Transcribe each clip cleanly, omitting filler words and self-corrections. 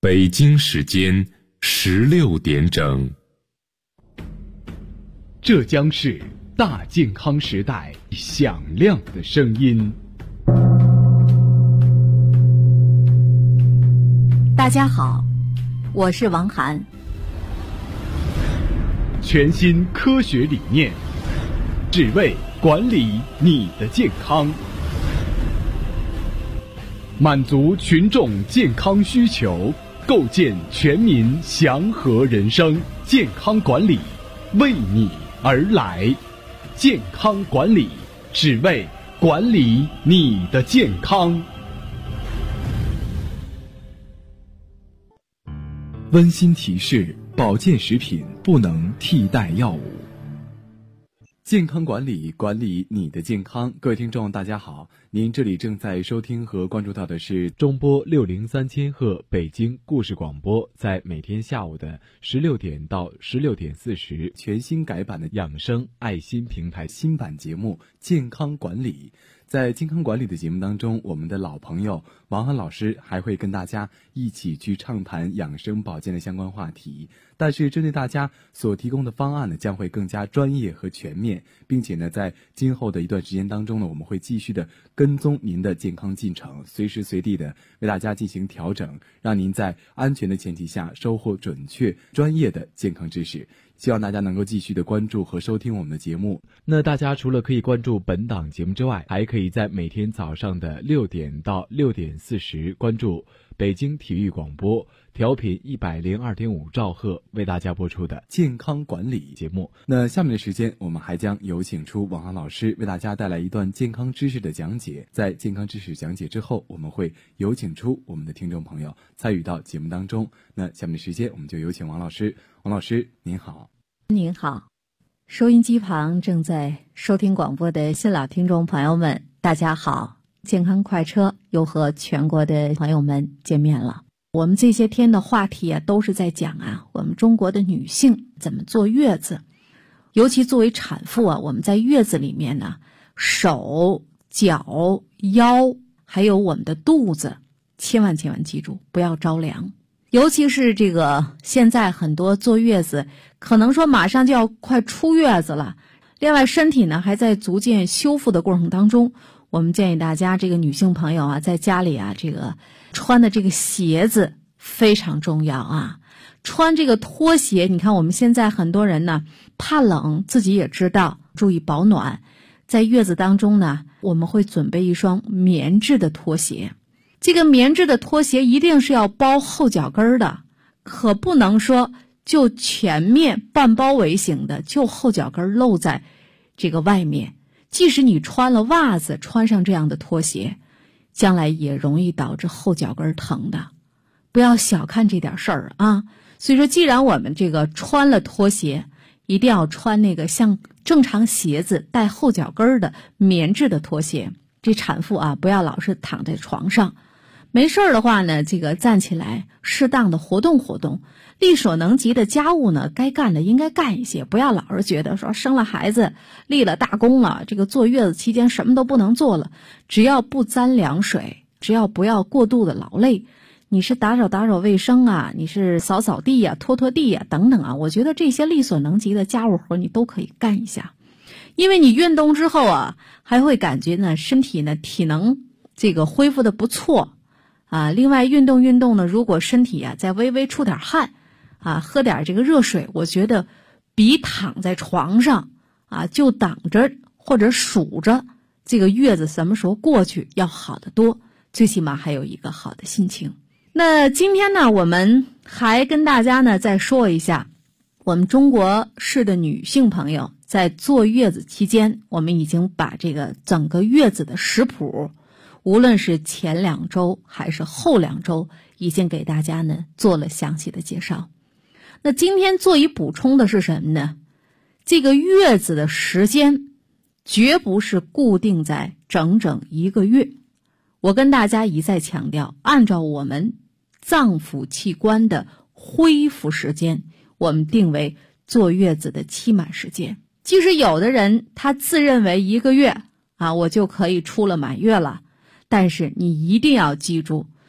北京时间16点整。 这将是大健康时代响亮的声音。 大家好，我是王涵。 全新科学理念，只为管理你的健康，满足群众健康需求，构建全民祥和人生。健康管理为你而来，健康管理只为管理你的健康。温馨提示：保健食品不能替代药物。健康管理，管理你的健康。各位听众大家好，您这里正在收听和关注到的是中波603千赫北京故事广播，在每天下午的16点到16点40全新改版的养生爱心平台新版节目健康管理。在健康管理的节目当中，我们的老朋友王涵老师还会跟大家一起去畅谈养生保健的相关话题，但是针对大家所提供的方案呢，将会更加专业和全面，并且呢，在今后的一段时间当中呢，我们会继续的跟踪您的健康进程，随时随地的为大家进行调整，让您在安全的前提下收获准确专业的健康知识。希望大家能够继续的关注和收听我们的节目。那大家除了可以关注本档节目之外，还可以在每天早上的6点到6点40关注北京体育广播调频102.5兆赫为大家播出的健康管理节目。那下面的时间，我们还将有请出王涵老师为大家带来一段健康知识的讲解。在健康知识讲解之后，我们会有请出我们的听众朋友参与到节目当中。那下面的时间，我们就有请王老师。王老师您好。 您好，收音机旁正在收听广播的新老听众朋友们，大家好。健康快车又和全国的朋友们见面了。我们这些天的话题啊，都是在讲啊，我们中国的女性怎么坐月子。尤其作为产妇啊，我们在月子里面呢，手、脚、腰，还有我们的肚子，千万记住，不要着凉。尤其是这个现在很多坐月子可能说马上就要快出月子了，另外身体呢还在逐渐修复的过程当中，我们建议大家这个女性朋友啊，在家里啊，这个穿的这个鞋子非常重要啊。穿这个拖鞋，你看我们现在很多人呢怕冷，自己也知道注意保暖，在月子当中呢，我们会准备一双棉质的拖鞋。这个棉质的拖鞋一定是要包后脚跟的，可不能说就全面半包围型的，就后脚跟露在这个外面。即使你穿了袜子，穿上这样的拖鞋，将来也容易导致后脚跟疼的。不要小看这点事儿啊！所以说，既然我们这个穿了拖鞋，一定要穿那个像正常鞋子带后脚跟的棉质的拖鞋。这产妇啊，不要老是躺在床上。没事的话呢，这个站起来适当的活动活动，力所能及的家务呢，该干的应该干一些，不要老是觉得说生了孩子立了大功了，这个坐月子期间什么都不能做了。只要不沾凉水，只要不要过度的劳累，你是打扫卫生啊，你是扫扫地啊，拖拖地啊等等啊，我觉得这些力所能及的家务活你都可以干一下。因为你运动之后啊，还会感觉呢身体呢体能这个恢复的不错啊，另外运动呢，如果身体啊再微微出点汗啊，喝点这个热水，我觉得比躺在床上啊就等着或者数着这个月子什么时候过去要好得多，最起码还有一个好的心情。那今天呢，我们还跟大家呢再说一下，我们中国式的女性朋友在坐月子期间，我们已经把这个整个月子的食谱，无论是前2周还是后2周，已经给大家呢做了详细的介绍。那今天做一补充的是什么呢？这个月子的时间绝不是固定在整整1个月。我跟大家一再强调，按照我们脏腑器官的恢复时间，我们定为坐月子的期满时间。即使有的人他自认为1个月啊，我就可以出了满月了，但是你一定要记住，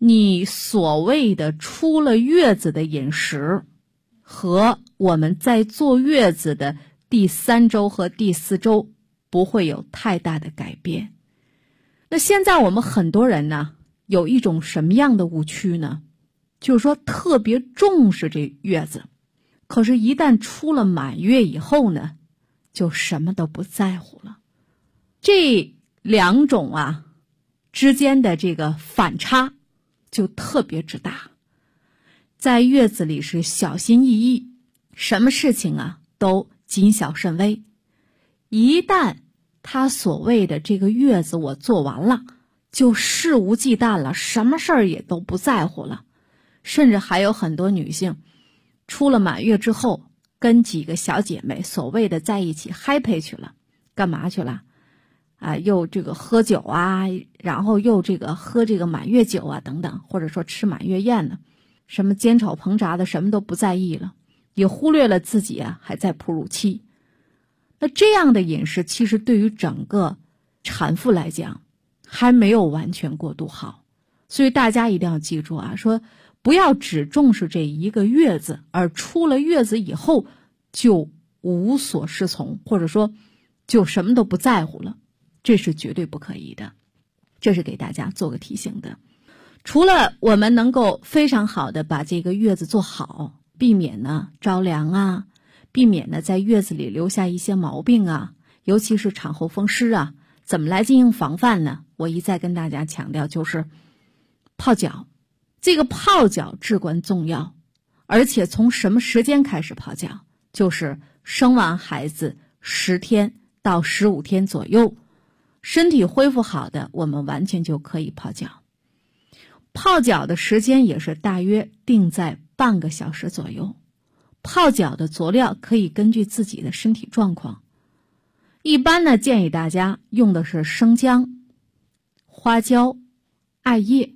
你所谓的出了月子的饮食和我们在坐月子的第3周和第4周不会有太大的改变。那现在我们很多人呢，有一种什么样的误区呢？就是说特别重视这月子，可是一旦出了满月以后呢，就什么都不在乎了。这2种之间的这个反差就特别之大。在月子里是小心翼翼，什么事情都谨小慎微。一旦他所谓的这个月子我做完了，就肆无忌惮了，什么事儿也都不在乎了。甚至还有很多女性出了满月之后，跟几个小姐妹所谓的在一起 happy 去了。干嘛去了？又这个喝酒然后又这个喝这个满月酒等等，或者说吃满月宴呢，什么煎炒烹炸的什么都不在意了，也忽略了自己还在哺乳期。那这样的饮食其实对于整个产妇来讲还没有完全过渡好。所以大家一定要记住说不要只重视这一个月子，而出了月子以后就无所适从，或者说就什么都不在乎了，这是绝对不可以的。这是给大家做个提醒的。除了我们能够非常好的把这个月子做好，避免呢着凉避免呢在月子里留下一些毛病尤其是产后风湿怎么来进行防范呢？我一再跟大家强调，就是泡脚。这个泡脚至关重要，而且从什么时间开始泡脚？就是生完孩子10天到15天左右，身体恢复好的，我们完全就可以泡脚。泡脚的时间也是大约定在半个小时左右。泡脚的佐料可以根据自己的身体状况，一般呢建议大家用的是生姜、花椒、艾叶。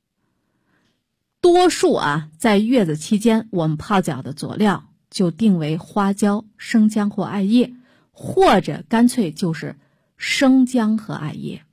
多数在月子期间我们泡脚的佐料就定为花椒、生姜或艾叶，或者干脆就是生姜和艾叶。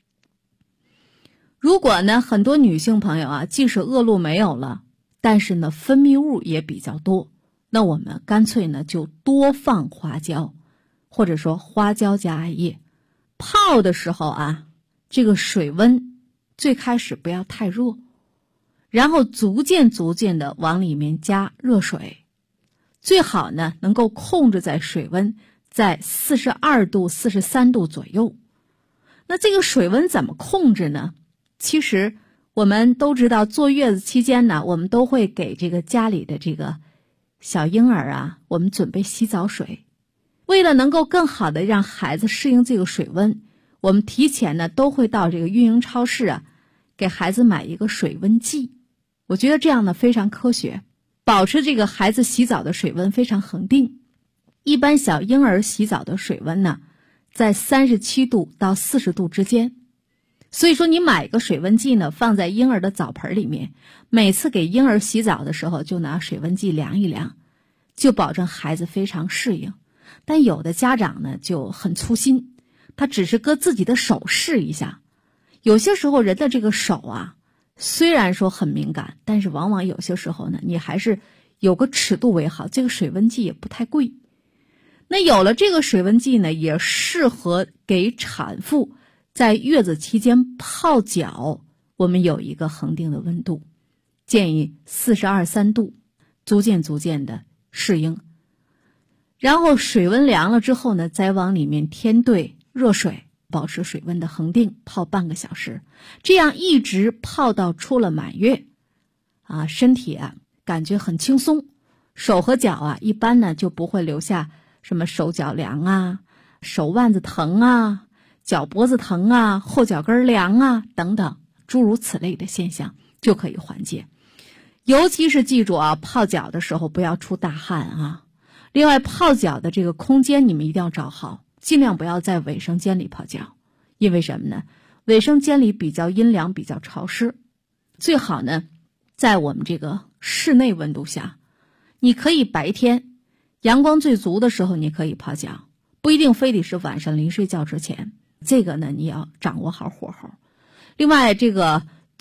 如果呢很多女性朋友即使恶露没有了，但是呢分泌物也比较多，那我们干脆呢就多放花椒，或者说花椒加艾叶。泡的时候这个水温最开始不要太热，然后逐渐的往里面加热水，最好呢能够控制在水温在42度、43度左右。那这个水温怎么控制呢？其实我们都知道，坐月子期间呢，我们都会给这个家里的这个小婴儿我们准备洗澡水。为了能够更好的让孩子适应这个水温，我们提前呢都会到这个运营超市给孩子买一个水温计。我觉得这样呢非常科学，保持这个孩子洗澡的水温非常恒定。一般小婴儿洗澡的水温呢在37度到40度之间。所以说你买一个水温计呢放在婴儿的澡盆里面，每次给婴儿洗澡的时候就拿水温计量一量，就保证孩子非常适应。但有的家长呢就很粗心，他只是搁自己的手试一下。有些时候人的这个手虽然说很敏感，但是往往有些时候呢你还是有个尺度为好，这个水温计也不太贵。那有了这个水温计呢，也适合给产妇在月子期间泡脚，我们有一个恒定的温度，建议42、3度，逐渐的适应。然后水温凉了之后呢，再往里面添兑热水，保持水温的恒定，泡半个小时，这样一直泡到出了满月身体感觉很轻松，手和脚一般呢就不会留下什么手脚凉手腕子疼脚脖子疼后脚跟凉等等诸如此类的现象就可以缓解。尤其是记住泡脚的时候不要出大汗另外泡脚的这个空间你们一定要找好，尽量不要在卫生间里泡脚。因为什么呢？卫生间里比较阴凉，比较潮湿，最好呢在我们这个室内温度下。你可以白天阳光最足的时候你可以泡脚，不一定非得是晚上临睡觉之前，这个呢你要掌握好火候。另外这个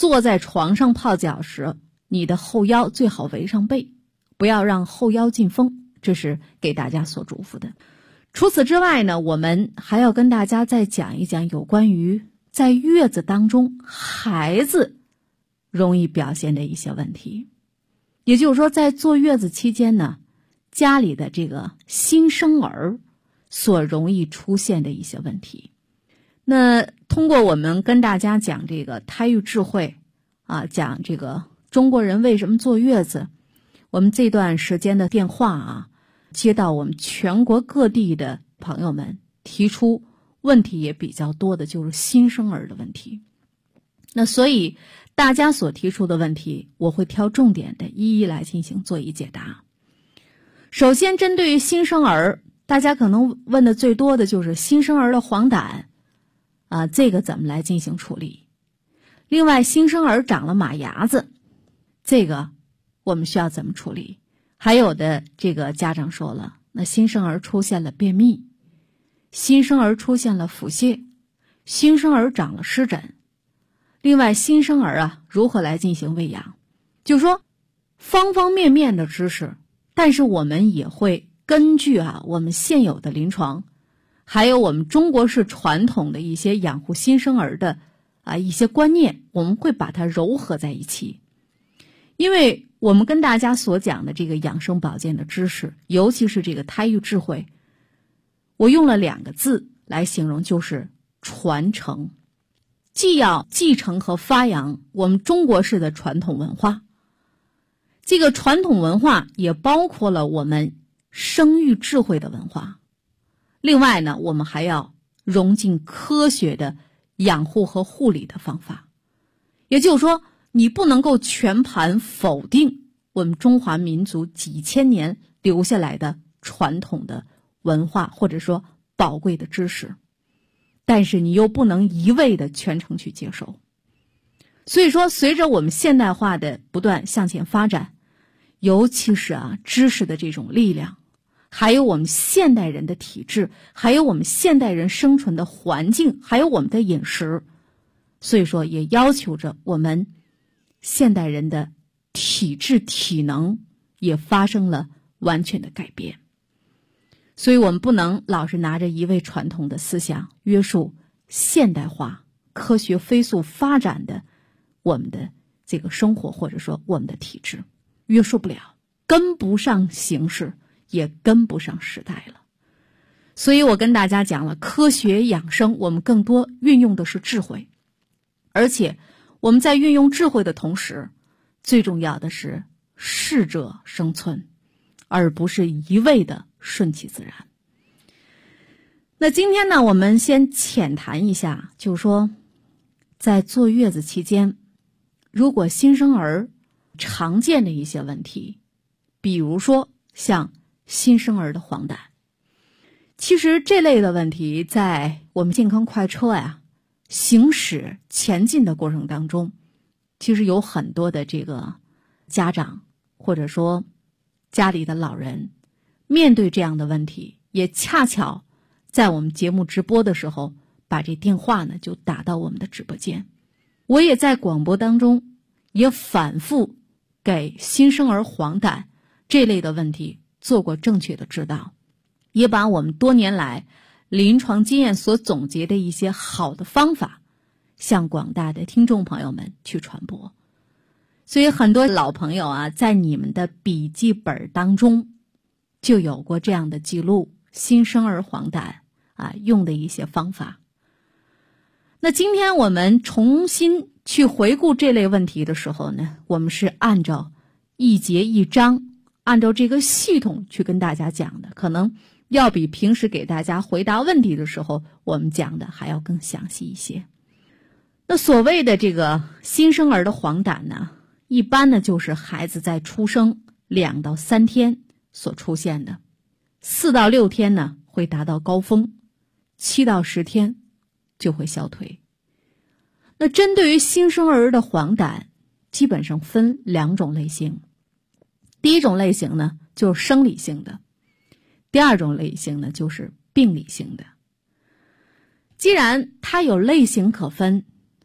坐在床上泡脚时，你的后腰最好围上被，不要让后腰进风，这是给大家所嘱咐的。除此之外呢，我们还要跟大家再讲一讲有关于在月子当中孩子容易表现的一些问题。也就是说，在坐月子期间呢，家里的这个新生儿所容易出现的一些问题。那通过我们跟大家讲这个胎育智慧啊，讲这个中国人为什么坐月子，我们这段时间的电话啊，接到我们全国各地的朋友们提出问题也比较多的，就是新生儿的问题。那所以大家所提出的问题，我会挑重点的一一来进行做一解答。首先，针对于新生儿，大家可能问的最多的就是新生儿的黄疸啊，这个怎么来进行处理？另外，新生儿长了马牙子，这个我们需要怎么处理？还有的这个家长说了，那新生儿出现了便秘，新生儿出现了腹泻，新生儿长了湿疹。另外，新生儿啊，如何来进行喂养？就是说，方方面面的知识，但是我们也会根据我们现有的临床，还有我们中国式传统的一些养护新生儿的一些观念，我们会把它糅合在一起。因为我们跟大家所讲的这个养生保健的知识，尤其是这个胎育智慧，我用了2个字来形容，就是传承。既要继承和发扬我们中国式的传统文化，这个传统文化也包括了我们生育智慧的文化。另外呢，我们还要融进科学的养护和护理的方法。也就是说，你不能够全盘否定我们中华民族几千年留下来的传统的文化，或者说宝贵的知识，但是你又不能一味的全程去接受。所以说，随着我们现代化的不断向前发展，尤其是知识的这种力量，还有我们现代人的体质，还有我们现代人生存的环境，还有我们的饮食，所以说也要求着我们现代人的体质体能也发生了完全的改变。所以我们不能老是拿着一味传统的思想约束现代化科学飞速发展的我们的这个生活，或者说我们的体质，约束不了，跟不上形势，也跟不上时代了。所以我跟大家讲了，科学养生我们更多运用的是智慧，而且我们在运用智慧的同时，最重要的是适者生存，而不是一味的顺其自然。那今天呢，我们先浅谈一下，就是说在坐月子期间，如果新生儿常见的一些问题，比如说像新生儿的黄疸，其实这类的问题在我们健康快车行驶前进的过程当中，其实有很多的这个家长或者说家里的老人面对这样的问题，也恰巧在我们节目直播的时候把这电话呢就打到我们的直播间。我也在广播当中也反复给新生儿黄疸这类的问题做过正确的指导，也把我们多年来临床经验所总结的一些好的方法向广大的听众朋友们去传播。所以很多老朋友在你们的笔记本当中就有过这样的记录，新生儿黄疸用的一些方法。那今天我们重新去回顾这类问题的时候呢，我们是按照一节一章，按照这个系统去跟大家讲的，可能要比平时给大家回答问题的时候我们讲的还要更详细一些。那所谓的这个新生儿的黄疸呢，一般呢就是孩子在出生2到3天所出现的，4到6天呢会达到高峰，7到10天就会消退。那针对于新生儿的黄疸，基本上分2种类型。第一种类型呢就是生理性的，第二种类型呢就是病理性的。既然它有类型可分，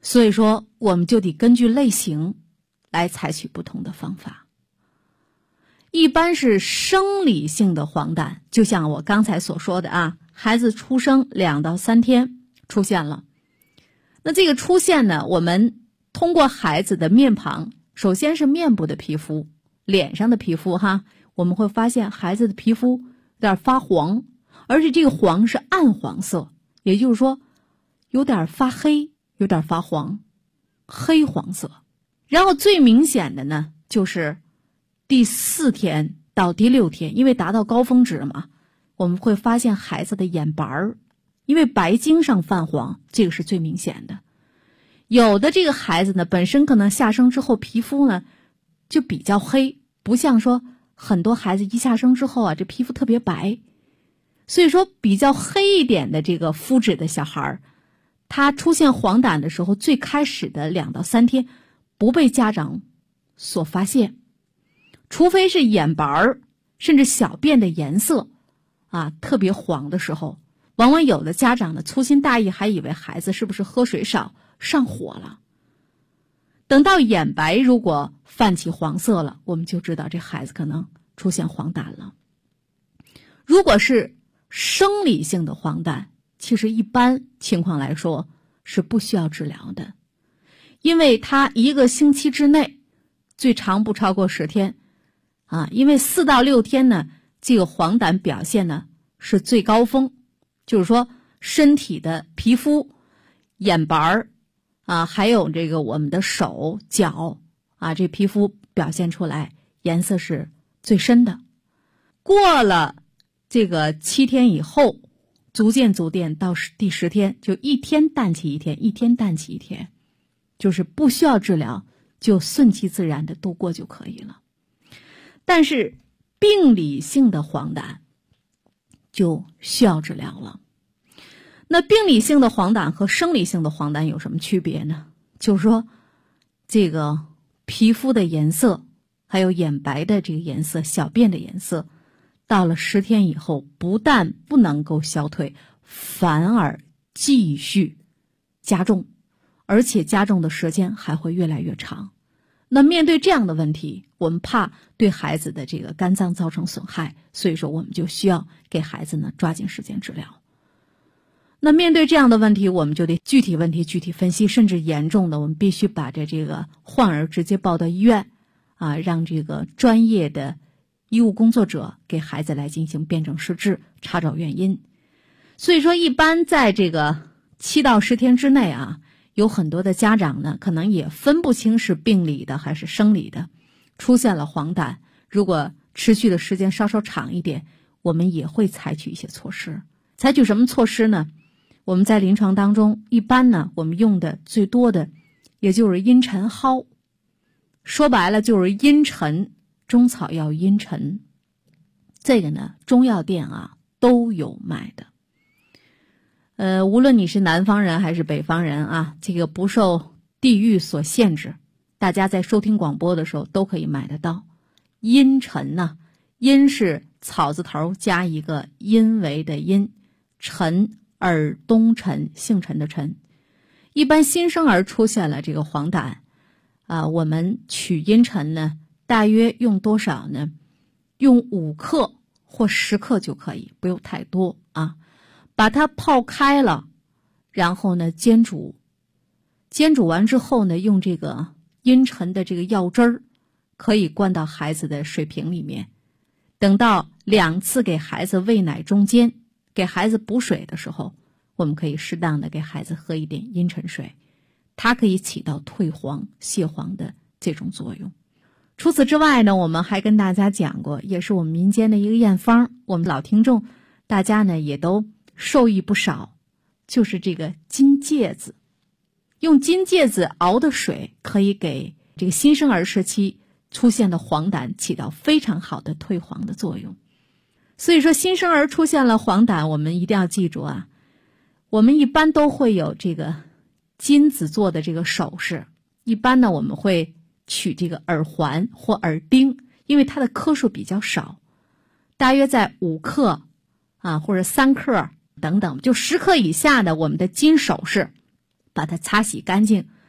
所以说我们就得根据类型来采取不同的方法。一般是生理性的黄疸，就像我刚才所说的啊，孩子出生2到3天出现了。那这个出现呢，我们通过孩子的面庞，首先是面部的皮肤，脸上的皮肤哈，我们会发现孩子的皮肤有点发黄，而且这个黄是暗黄色，也就是说有点发黑，有点发黄，黑黄色。然后最明显的呢，就是第4天到第6天，因为达到高峰值嘛，我们会发现孩子的眼白儿，因为白晶上泛黄，这个是最明显的。有的这个孩子呢，本身可能下生之后皮肤呢就比较黑，不像说很多孩子一下生之后啊，这皮肤特别白。所以说比较黑一点的这个肤质的小孩，他出现黄疸的时候，最开始的2到3天不被家长所发现，除非是眼白儿甚至小便的颜色啊特别黄的时候，往往有的家长呢粗心大意，还以为孩子是不是喝水少上火了。等到眼白如果泛起黄色了，我们就知道这孩子可能出现黄疸了。如果是生理性的黄疸，其实一般情况来说是不需要治疗的，因为它1个星期之内，最长不超过10天啊，因为4到6天呢，这个黄疸表现呢是最高峰，就是说身体的皮肤、眼白啊，还有这个我们的手脚啊，这皮肤表现出来颜色是最深的。过了这个7天以后，逐渐到第10天，就1天淡起1天，1天淡起1天，就是不需要治疗，就顺其自然的度过就可以了。但是病理性的黄疸就需要治疗了。那病理性的黄疸和生理性的黄疸有什么区别呢？就是说这个皮肤的颜色，还有眼白的这个颜色、小便的颜色，到了10天以后，不但不能够消退，反而继续加重，而且加重的时间还会越来越长。那面对这样的问题，我们怕对孩子的这个肝脏造成损害，所以说我们就需要给孩子呢抓紧时间治疗。那面对这样的问题，我们就得具体问题具体分析，甚至严重的我们必须把这个患儿直接抱到医院啊，让这个专业的医务工作者给孩子来进行辩证施治，查找原因。所以说一般在这个7到10天之内啊，有很多的家长呢可能也分不清是病理的还是生理的，出现了黄疸，如果持续的时间稍稍长一点，我们也会采取一些措施。采取什么措施呢？我们在临床当中一般呢，我们用的最多的也就是茵陈蒿，说白了就是茵陈，中草药茵陈，这个呢中药店啊都有卖的。无论你是南方人还是北方人啊，这个不受地域所限制，大家在收听广播的时候都可以买得到。茵陈呢，茵是草字头加一个因为的因，陈耳东陈，姓陈的陈。一般新生儿出现了这个黄疸啊，我们取茵陈呢，大约用多少呢？用5克或10克就可以，不用太多啊。把它泡开了，然后呢煎煮，煎煮完之后呢，用这个茵陈的这个药汁儿，可以灌到孩子的水瓶里面。等到2次给孩子喂奶中间，给孩子补水的时候，我们可以适当的给孩子喝一点茵陈水，它可以起到退黄泻黄的这种作用。除此之外呢，我们还跟大家讲过，也是我们民间的一个验方，我们老听众大家呢也都受益不少，就是这个金芥子。用金芥子熬的水可以给这个新生儿时期出现的黄疸起到非常好的退黄的作用。所以说新生儿出现了黄疸，我们一定要记住啊，我们一般都会有这个金子做的这个首饰，一般呢我们会取这个耳环或耳钉，因为它的克数比较少，大约在5克啊或者3克等等，就10克以下的我们的金首饰，把它擦洗干净，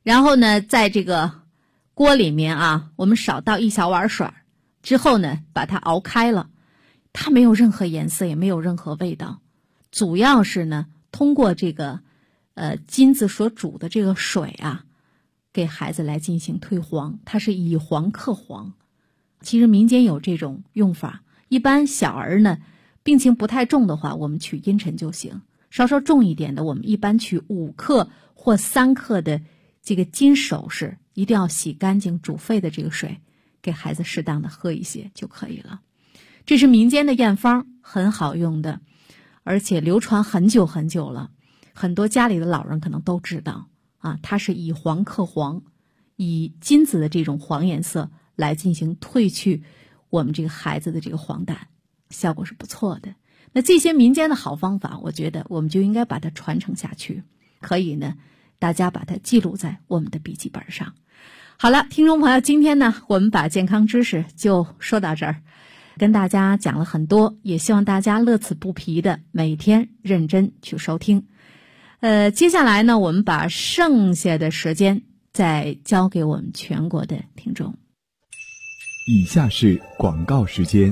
然后呢，在这个锅里面啊，我们少倒1小碗水，之后呢，把它熬开了。它没有任何颜色，也没有任何味道，主要是呢，通过这个金子所煮的这个水啊，给孩子来进行退黄，它是以黄克黄。其实民间有这种用法，一般小儿呢病情不太重的话，我们取阴沉就行；稍稍重一点的，我们一般取5克或3克的这个金首饰，一定要洗干净煮沸的这个水，给孩子适当的喝一些就可以了。这是民间的验方，很好用的，而且流传很久很久了，很多家里的老人可能都知道啊。它是以黄克黄，以金子的这种黄颜色来进行褪去我们这个孩子的这个黄疸，效果是不错的。那这些民间的好方法，我觉得我们就应该把它传承下去，可以呢，大家把它记录在我们的笔记本上。好了，听众朋友，今天呢，我们把健康知识就说到这儿。跟大家讲了很多，也希望大家乐此不疲的每天认真去收听。接下来呢，我们把剩下的时间再交给我们全国的听众。 以下是广告时间。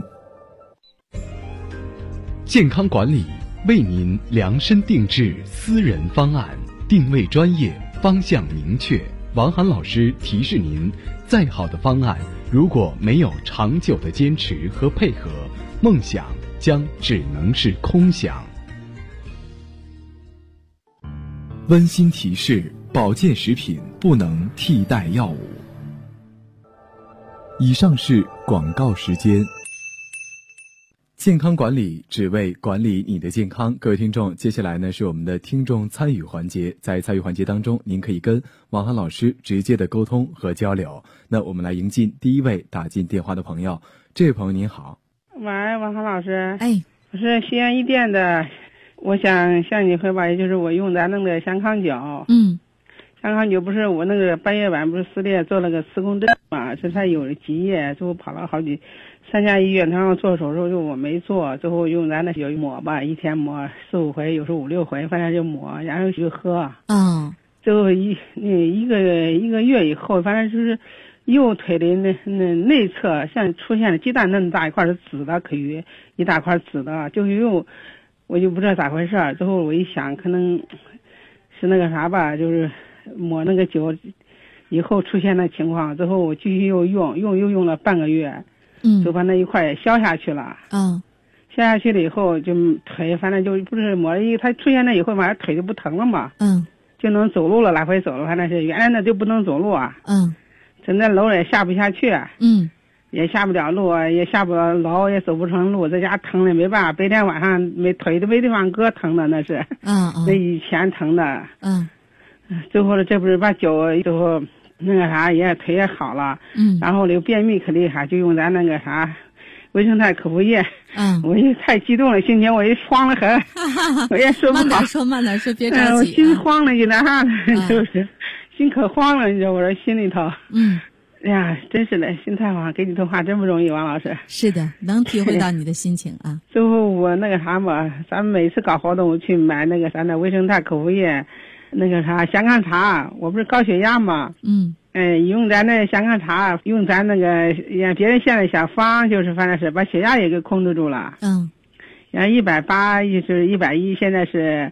健康管理为您量身定制私人方案，定位专业，方向明确。王涵老师提示您，再好的方案如果没有长久的坚持和配合，梦想将只能是空想。温馨提示：保健食品不能替代药物。以上是广告时间。健康管理只为管理你的健康。各位听众，接下来呢是我们的听众参与环节。在参与环节当中，您可以跟王涵老师直接的沟通和交流。那我们来迎进第一位打进电话的朋友。这位朋友您好。 喂，王涵老师。 哎， 我是西安一店的，我想向你汇报，也就是我用咱那个香康脚。香康脚不是我那个半月板不是撕裂，做了个磁共振嘛，这才有积液，最后跑了好几3家医院，他让我做手术，就我没做，最后用咱那脚抹吧，一天抹4、5回，有时候5、6回，反正就抹，然后就喝。最后一个月以后，反正就是右腿的内侧像出现了鸡蛋那么大一块是紫的，可以一大块紫的，就是我就不知道咋回事。最后我一想，可能是那个啥吧，就是抹那个酒以后出现那情况，最后我继续又用了半个月，就把那一块也消下去了。消下去了以后，就腿反正就不是抹了它出现了以后，反正腿就不疼了嘛。就能走路了，来回走了，反正是原来那就不能走路啊。真的楼也下不下去。也下不了路，也下不了楼，也走不成路，在家疼的没办法，白天晚上腿都没地方搁，疼的那是。那以前疼的。最后这不是把脚最后那个啥也腿也好了。然后有便秘可厉害，就用咱那个啥维生肽口服液。我也太激动了，心情我也慌了很。我也说不好。 慢点说，别着急。 我心慌了就那啥了，就是心可慌了，你知道我这心里头。哎呀，真是的，心太慌，给你通话真不容易，王老师。 是的，能体会到你的心情啊。 最后我那个啥嘛，咱们每次搞活动去买那个啥那维生肽口服液，那个啥香康茶，我不是高血压嘛。用咱那香康茶，用咱那个别人现在小方，就是反正是把血压也给控制住了。然后180就是110，现在是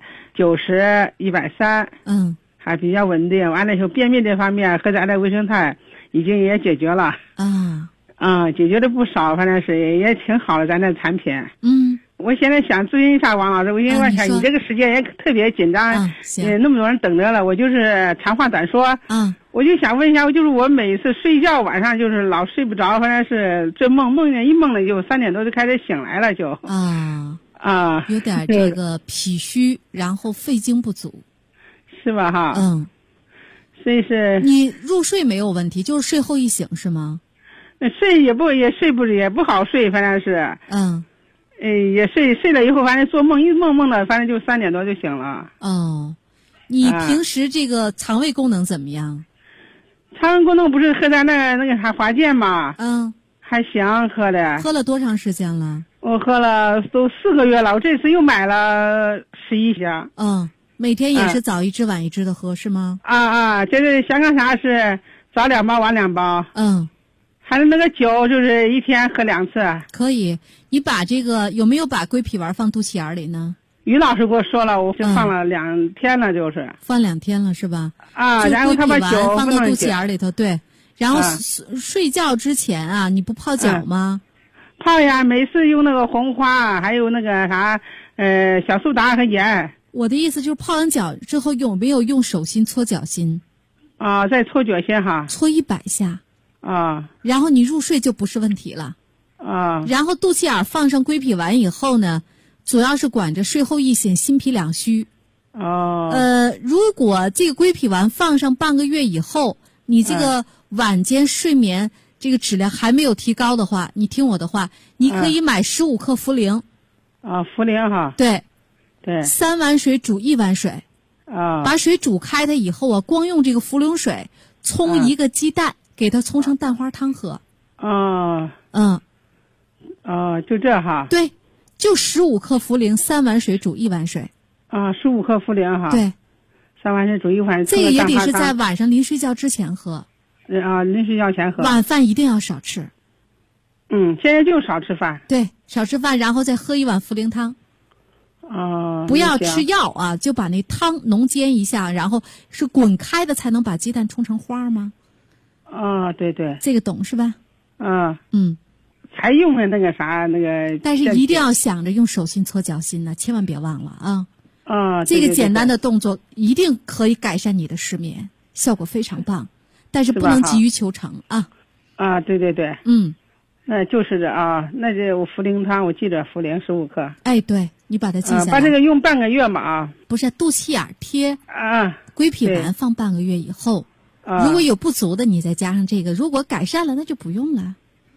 90、130。还比较稳定。完了以后，便秘这方面和咱的维生肽已经也解决了。解决了不少，反正是也挺好的，咱这产品。我现在想咨询一下王老师，因为我想你这个时间也特别紧张，那么多人等着了，我就是长话短说。我就想问一下，就是我每次睡觉晚上就是老睡不着，反正是这梦见一梦了就3点多就开始醒来了，就有点这个脾虚，然后肺经不足， 是吧？哈。所以是你入睡没有问题，就是睡后一醒是吗？ 睡也不好睡，反正是。也睡了以后，反正做梦一梦了，反正就3点多就醒了。你平时这个肠胃功能怎么样？肠胃功能不是喝咱那个啥华健嘛？还行，喝的。喝了多长时间了？我喝了都4个月了，我这次又买了11箱。 每天也是早一支晚一支的喝是吗？ 就是香港茶是早2包晚2包。还有那个酒就是一天喝2次。 可以，你把这个有没有把龟皮丸放肚脐眼里呢？ 于老师给我说了，我就放了2天了，就是放2天了是吧？ 然后他把酒放到肚脐眼里头，对。然后睡觉之前啊，你不泡脚吗？ 泡呀，每次用那个红花，还有那个啥，小苏打和盐。 我的意思就是泡完脚之后有没有用手心搓脚心？ 再搓脚心哈。 搓100下。然后你入睡就不是问题了。然后肚脐眼放上龟皮丸以后呢，主要是管着睡后一醒，心脾两虚。如果这个龟皮丸放上半个月以后，你这个晚间睡眠这个质量还没有提高的话，你听我的话，你可以买15克茯苓。 茯苓哈。 对 ，3 碗水煮1碗水。把水煮开它以后啊，光用这个茯苓水冲1个鸡蛋，给它冲成蛋花汤喝。 就这哈。 对，就15克茯苓，3碗水煮1碗水。 15克茯苓哈。 对 ，3碗水煮1碗。 这个也得是在晚上临睡觉之前喝。 临睡觉前喝。 晚饭一定要少吃。 现在就少吃饭。 对，少吃饭，然后再喝1碗茯苓汤。不要吃药啊，就把那汤浓煎一下，然后是滚开的才能把鸡蛋冲成花吗？ 对对。 这个懂是吧？ 才用的那个啥那个。 但是一定要想着用手心搓脚心呢，千万别忘了啊。 这个简单的动作一定可以改善你的失眠，效果非常棒，但是不能急于求成啊。 对对对。那就是那这我茯苓汤我记着，茯苓15克。 对，你把它记下来。 把这个用半个月嘛不是，肚脐眼贴龟皮丸放半个月以后，如果有不足的你再加上这个，如果改善了那就不用了。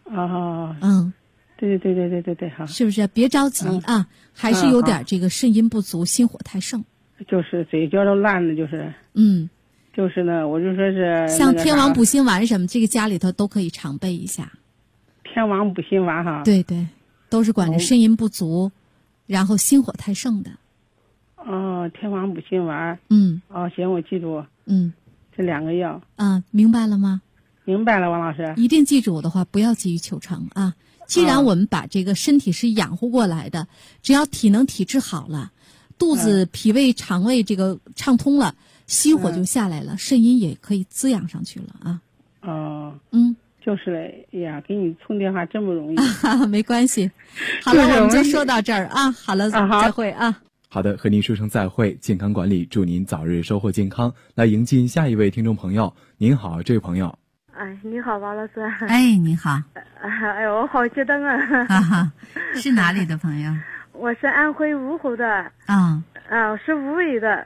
对对对对对对哈。是不是？别着急还是有点这个肾阴不足，心火太盛。 就是嘴角都烂了，就是。就是呢，我就说是像天王补心丸什么，这个家里头都可以常备一下。 天王补心丸哈。 对对，都是管着肾阴不足，然后心火太盛的。 天王补心丸。行，我记住。这2个药。 明白了吗？ 明白了，王老师。 一定记住我的话，不要急于求成啊！既然我们把这个身体是养活过来的，只要体能体质好了，肚子、脾胃、肠胃这个畅通了，心火就下来了，肾阴也可以滋养上去了啊。 就是嘞，哎呀，给你通电话真不容易。 没关系，好了，我们就说到这儿啊。好了，再会啊。 好的，和您说声再会，健康管理，祝您早日收获健康。来迎进下一位听众朋友。您好，这位朋友。 你好，王老师。 你好。 我好激动啊！ 是哪里的朋友？ 我是安徽芜湖的。我是无为的。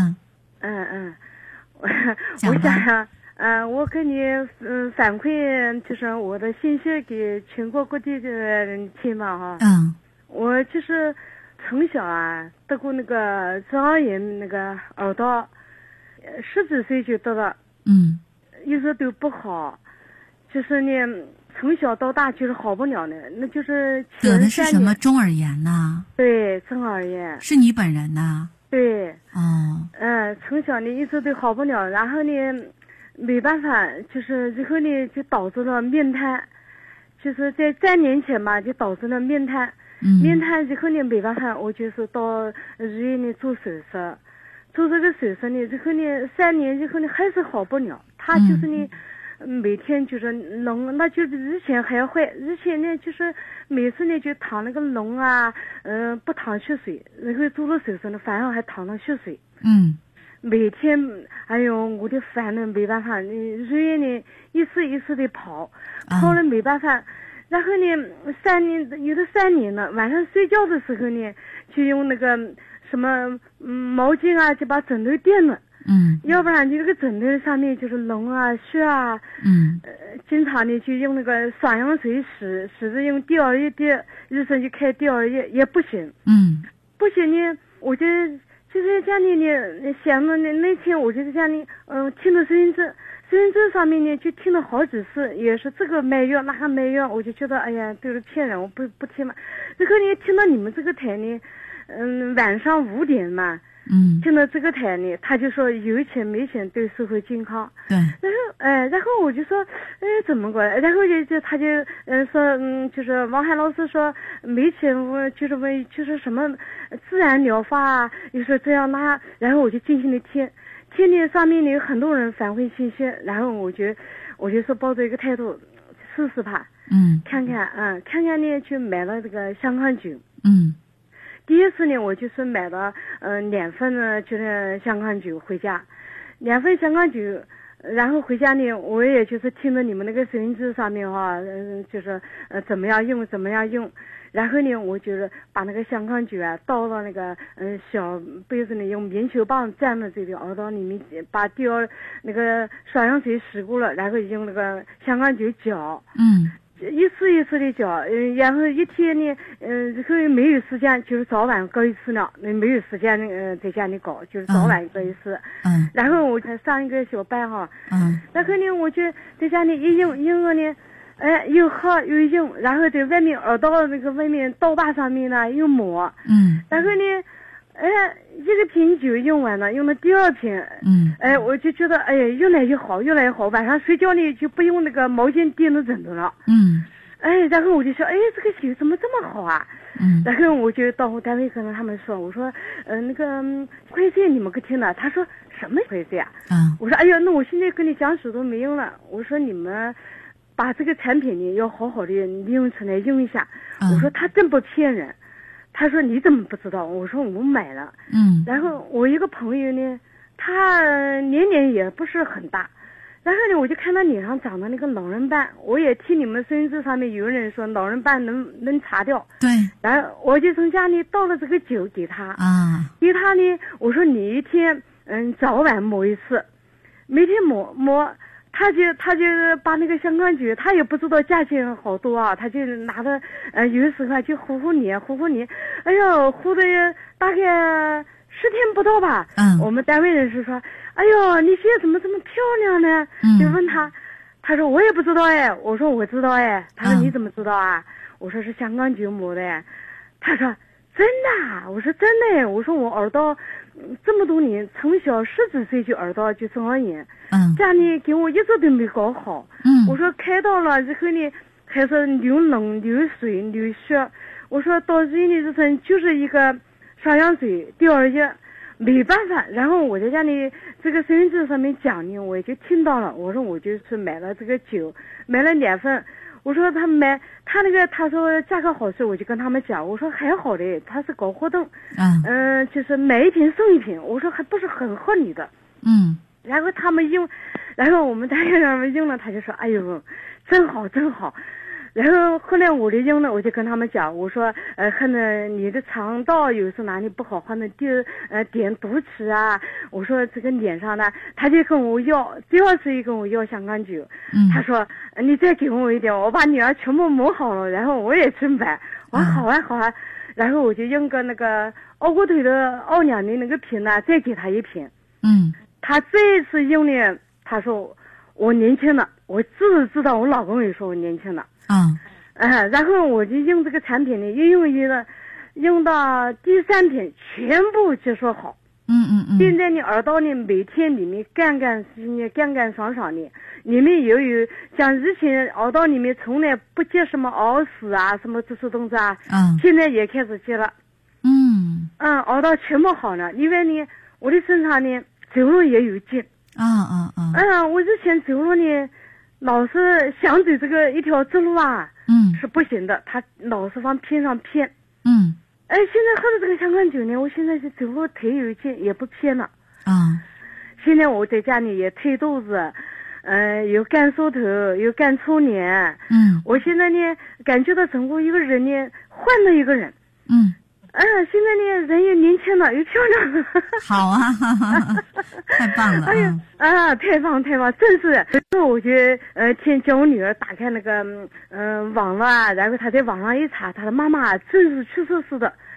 我想我给你反馈，就是我的信息给全国各地的亲们我就是从小得过那个中耳炎，那个耳道，10几岁就得了。一直都不好，就是呢，从小到大就是好不了呢，那就是得的是什么中耳炎呢？ 对，中耳炎。是你本人呢？ 对。从小呢一直都好不了，然后呢没办法，就是然后呢就导致了面瘫，就是在3年前嘛就导致了面瘫。面瘫然后呢没办法，我就是到医院里做手术。做这个手术呢，然后呢3年之后呢还是好不了，他就是呢，每天就是脓，那就比以前还要坏。以前呢就是每次呢就淌那个脓不淌血水，然后做了手术呢反而还淌了血水。每天我的烦呢没办法，医院呢一次一次的跑了没办法，然后呢3年有的3年了，晚上睡觉的时候呢就用那个什么毛巾就把枕头垫了，要不然就这个枕头上面就是脓血经常呢就用那个双氧水洗着用第二液滴，医生就开第二液也不行，不行呢，我就在家里呢想着那天我就在家里听了收音机上面呢就听了好几次，也是这个卖药那个卖药，我就觉得哎呀都是骗人，我不听嘛。然后呢听到你们这个台呢晚上5点嘛， 听到这个台呢，他就说有钱没钱对社会健康。 对。 然后我就说，怎么个？然后他就说，就是王涵老师说没钱，就是什么自然疗法啊，又说这样那，然后我就静静的听呢，上面呢有很多人反馈信息，然后我就说抱着一个态度试试吧，看看呢，去买了这个香康酒。第一次呢，我就是买了2份呢，就是香康酒回家，2份香康酒，然后回家呢，我也就是听着你们那个收音机上面哈，就是怎么样用，然后呢，我就是把那个香康酒啊倒到那个小杯子里，用棉球棒蘸到这个耳朵里面，把那个双氧水洗过了，然后用那个香康酒搅。一次一次的搅，然后一天呢，然后没有时间，就是早晚各一次呢，没有时间在家里搞，就是早晚各一次。然后我才上一个小班哈。然后呢，我就在家里一用了呢，又喝又用，然后在外面耳朵那个外面刀把上面呢又抹。然后呢，一个瓶酒用完了，用了第2瓶。我就觉得越来越好，越来越好。晚上睡觉呢就不用那个毛巾垫着枕头了。然后我就说，这个酒怎么这么好啊？然后我就到我单位跟他们说，我说，那个快线你们可听了？他说什么快线啊？我说，那我现在跟你讲许多没用了。我说你们把这个产品呢要好好的利用出来用一下。我说他真不骗人。他说你怎么不知道？我说我买了。然后我一个朋友呢，他年龄也不是很大，然后呢我就看他脸上长的那个老人斑，我也听你们收音机上面有人说老人斑能擦掉。 对。 然后我就从家里倒了这个酒给他。给他呢，我说你一天早晚抹一次，每天抹。他就把那个香康酒，他也不知道价钱好多啊，他就拿着有时候就糊脸，哎呦糊的大概10天不到吧。我们单位人士说，哎呦你现在怎么这么漂亮呢？就问他说我也不知道我说我知道他说你怎么知道啊？我说是香康酒抹的他说真的啊？我说真的我说我耳朵这么多年，从小10几岁就耳朵就中耳炎，家里给我一直都没搞好。我说开到了之后呢，开始流脓、流水、流血。我说到人的日程就是一个双氧水第2液，没办法。然后我在家里这个收音机上面讲呢，我就听到了。我说我就去买了这个酒，买了2份。我说他说价格好时，我就跟他们讲，我说还好嘞，他是搞活动，就是买1瓶送1瓶，我说还不是很合理的。然后他们用，然后我们单位人用了，他就说哎呦真好。然后后来我的用了，我就跟他们讲，我说可能你的肠道有时哪里不好，可能点毒齿啊。我说这个脸上呢，他就跟我要，第2次也跟我要香康酒。他说你再给我一点，我把你全部磨好了，然后我也去买。我说好啊。然后我就用个那个熬过头的奥两的那个瓶呢，再给他1瓶。他这一次用呢，他说我年轻了，我自己知道，我老公也说我年轻了。然后我就用这个产品呢，用到第3瓶，全部接受好。现在你耳朵呢，每天里面干爽爽的，里面有像以前耳朵里面从来不接什么耳屎啊，什么这些东西啊，现在也开始接了。耳朵全部好了，因为呢，我的身上呢走路也有劲。我之前走路呢，老是想走这个一条直路啊，是不行的，他老是往偏上偏。现在喝的这个香康酒呢，我现在是走路腿有劲，也不偏了。现在我在家里也推肚子，有干缩头，有干粗脸。我现在呢，感觉到整个一个人呢换了一个人。现在呢人又年轻了，又漂亮了。 好啊，太棒了！ 太棒！真是。然后我就叫我女儿打开那个网络啊，然后她在网上一查，她的妈妈真是去世似的。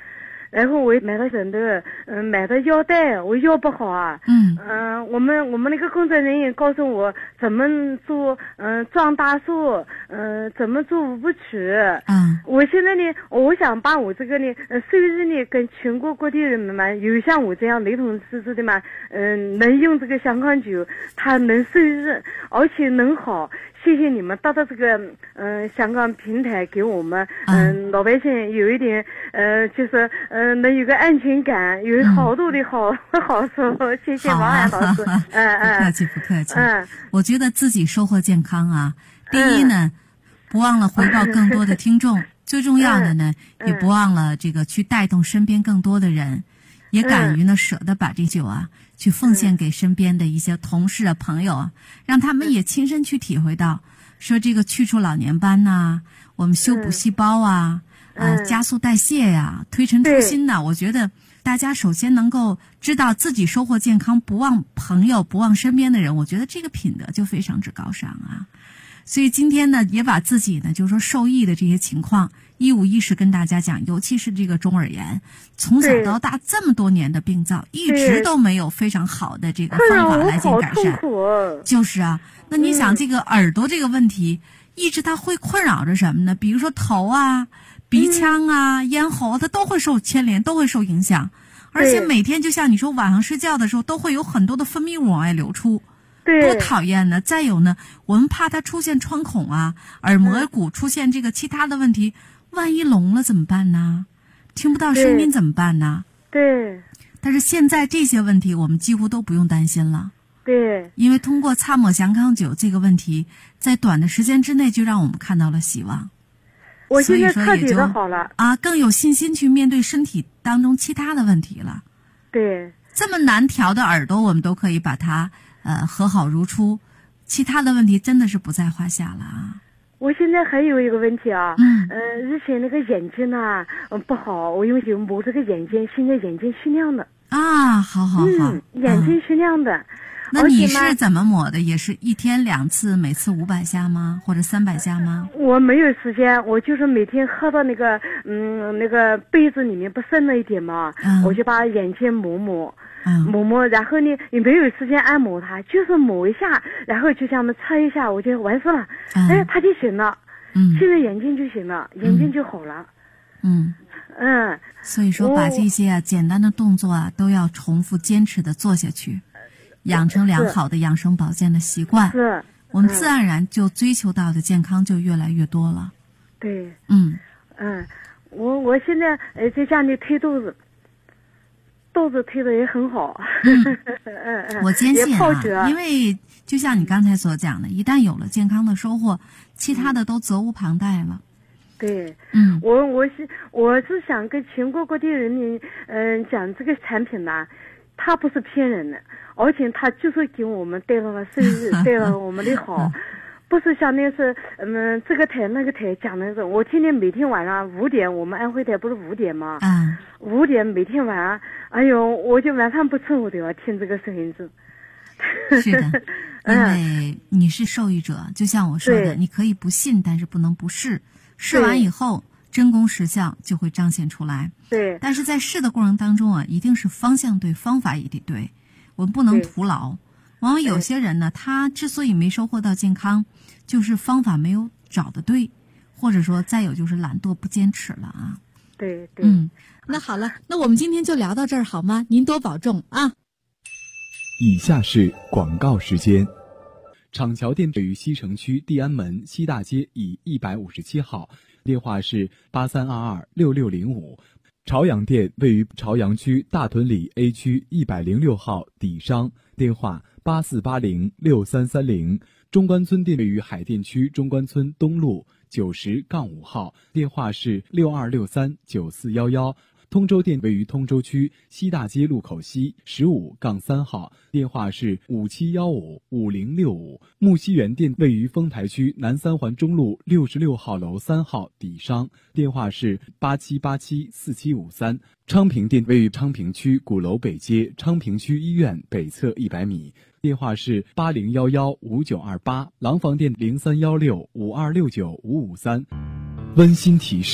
然后我买了枕头，买的腰带，我腰不好啊。我们那个工作人员告诉我怎么做，撞大树，怎么做五步曲。我现在呢，我想把我这个呢，收入呢跟全国各地人们嘛，有像我这样雷同失智的嘛，能用这个香康酒，它能收入，而且能好。谢谢你们搭到这个香港平台给我们老百姓有一点就是能有个安全感，有好多的好处。谢谢王安老师。 不客气不客气。我觉得自己收获健康啊，第一呢，不忘了回报更多的听众，最重要的呢，也不忘了这个去带动身边更多的人，也敢于呢舍得把这酒啊去奉献给身边的一些同事啊朋友啊，让他们也亲身去体会到，说这个去除老年斑呐，我们修补细胞啊，加速代谢呀，推陈出新呐。我觉得大家首先能够知道自己收获健康，不忘朋友，不忘身边的人，我觉得这个品德就非常之高尚啊。所以今天呢，也把自己呢，就是说受益的这些情况一五一十跟大家讲，尤其是这个中耳炎，从小到大这么多年的病灶，一直都没有非常好的这个方法来进改善。就是啊，那你想这个耳朵这个问题，一直它会困扰着什么呢？比如说头啊、鼻腔啊、咽喉，它都会受牵连，都会受影响。而且每天就像你说，晚上睡觉的时候，都会有很多的分泌物往外流出。多讨厌呢！再有呢，我们怕它出现穿孔啊、耳膜骨出现这个其他的问题，万一聋了怎么办呢？听不到声音怎么办呢？ 对。 但是现在这些问题我们几乎都不用担心了。 对。 因为通过擦抹香康酒这个问题，在短的时间之内就让我们看到了希望。 我现在彻底的好了啊，更有信心去面对身体当中其他的问题了。 对。 这么难调的耳朵，我们都可以把它和好如初，其他的问题真的是不在话下了啊。 我现在还有一个问题啊，日前那个眼睛呢不好，我用酒抹这个眼睛，现在眼睛虚亮的啊，好， 眼睛虚亮的。 那你是怎么抹的？也是一天2次，每次500下吗？或者300下吗？ 我没有时间，我就是每天喝到那个那个杯子里面不渗了一点嘛，我就把眼睛抹，然后呢也没有时间按摩它，就是抹一下，然后就这样子擦一下，我就完事了，它就行了，现在眼睛就行了，眼睛就好了。 所以说把这些简单的动作啊都要重复坚持的做下去，养成良好的养生保健的习惯，我们自然而然就追求到的健康就越来越多了。 对。我现在在家里推肚子推的也很好。 我坚信啊，因为就像你刚才所讲的，一旦有了健康的收获，其他的都责无旁贷了。 对。我是想跟全国各地人民讲这个产品呢，它不是骗人的，而且它就是给我们带来了收入，带来了我们的好，不是像那是这个台那个台讲的是，我天天每天晚上5点，我们安徽台不是5点吗？5点每天晚上，哎呦，我就晚上不吃我都要听这个声音子。 是的，因为你是受益者，就像我说的，你可以不信，但是不能不试，试完以后真功实效就会彰显出来。 对。 但是在试的过程当中啊，一定是方向对，方法也得对，我们不能徒劳。往往有些人呢，他之所以没收获到健康，就是方法没有找得对，或者说再有就是懒惰不坚持了啊。 对。 那好了，那我们今天就聊到这儿好吗？您多保重啊。 以下是广告时间。厂桥店位于西城区地安门西大街以157号，电话是83226605。朝阳店位于朝阳区大屯里 A 区106号底商，电话84806330。中关村店位于海淀区中关村东路90-5号，电话是62639411。通州店位于通州区西大街路口西15-3号，电话是57155065。木樨园店位于丰台区南三环中路66号楼3号底商，电话是87874753。昌平店位于昌平区鼓楼北街昌平区医院北侧100米，电话是80115928。廊坊店031652695553。温馨提示：